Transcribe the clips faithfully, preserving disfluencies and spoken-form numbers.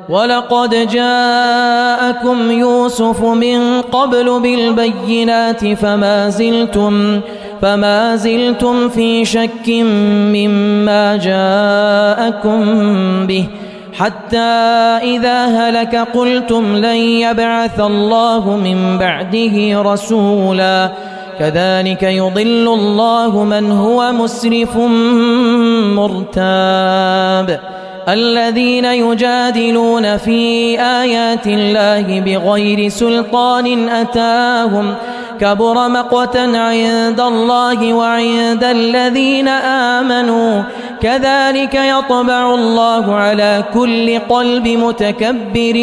ولقد جاءكم يوسف من قبل بالبينات فما زلتم فما زلتم في شك مما جاءكم به حتى إذا هلك قلتم لن يبعث الله من بعده رسولا كذلك يضل الله من هو مسرف مرتاب الذين يجادلون في آيات الله بغير سلطان أتاهم كبر مقتا عند الله وعند الذين آمنوا كذلك يطبع الله على كل قلب متكبر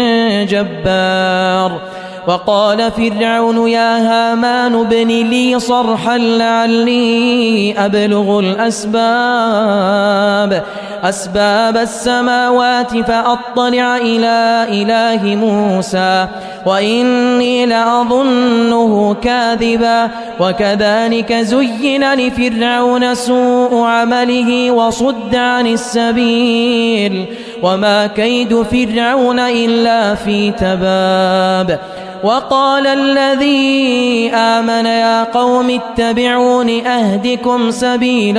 جبار وقال فرعون يا هامان ابن لي صرحا لعلي أبلغ الأسباب أسباب السماوات فأطلع إلى إله موسى وإني لأظنه كاذبا وكذلك زين لفرعون سوء عمله وصد عن السبيل وما كيد فرعون إلا في تباب وقال الذي آمن يا قوم اتبعون أهدكم سبيل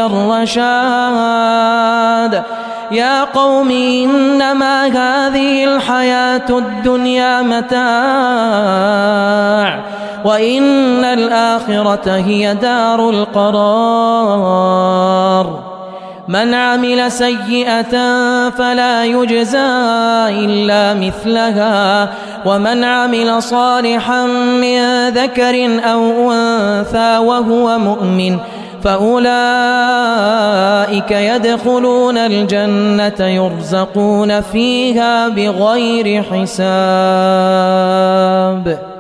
الرشاد يا قوم إنما هذه الحياة الدنيا متاع وإن الآخرة هي دار القرار من عمل سيئة فلا يجزى إلا مثلها ومن عمل صالحا من ذكر أو أنثى وهو مؤمن فأولئك يدخلون الجنة يرزقون فيها بغير حساب.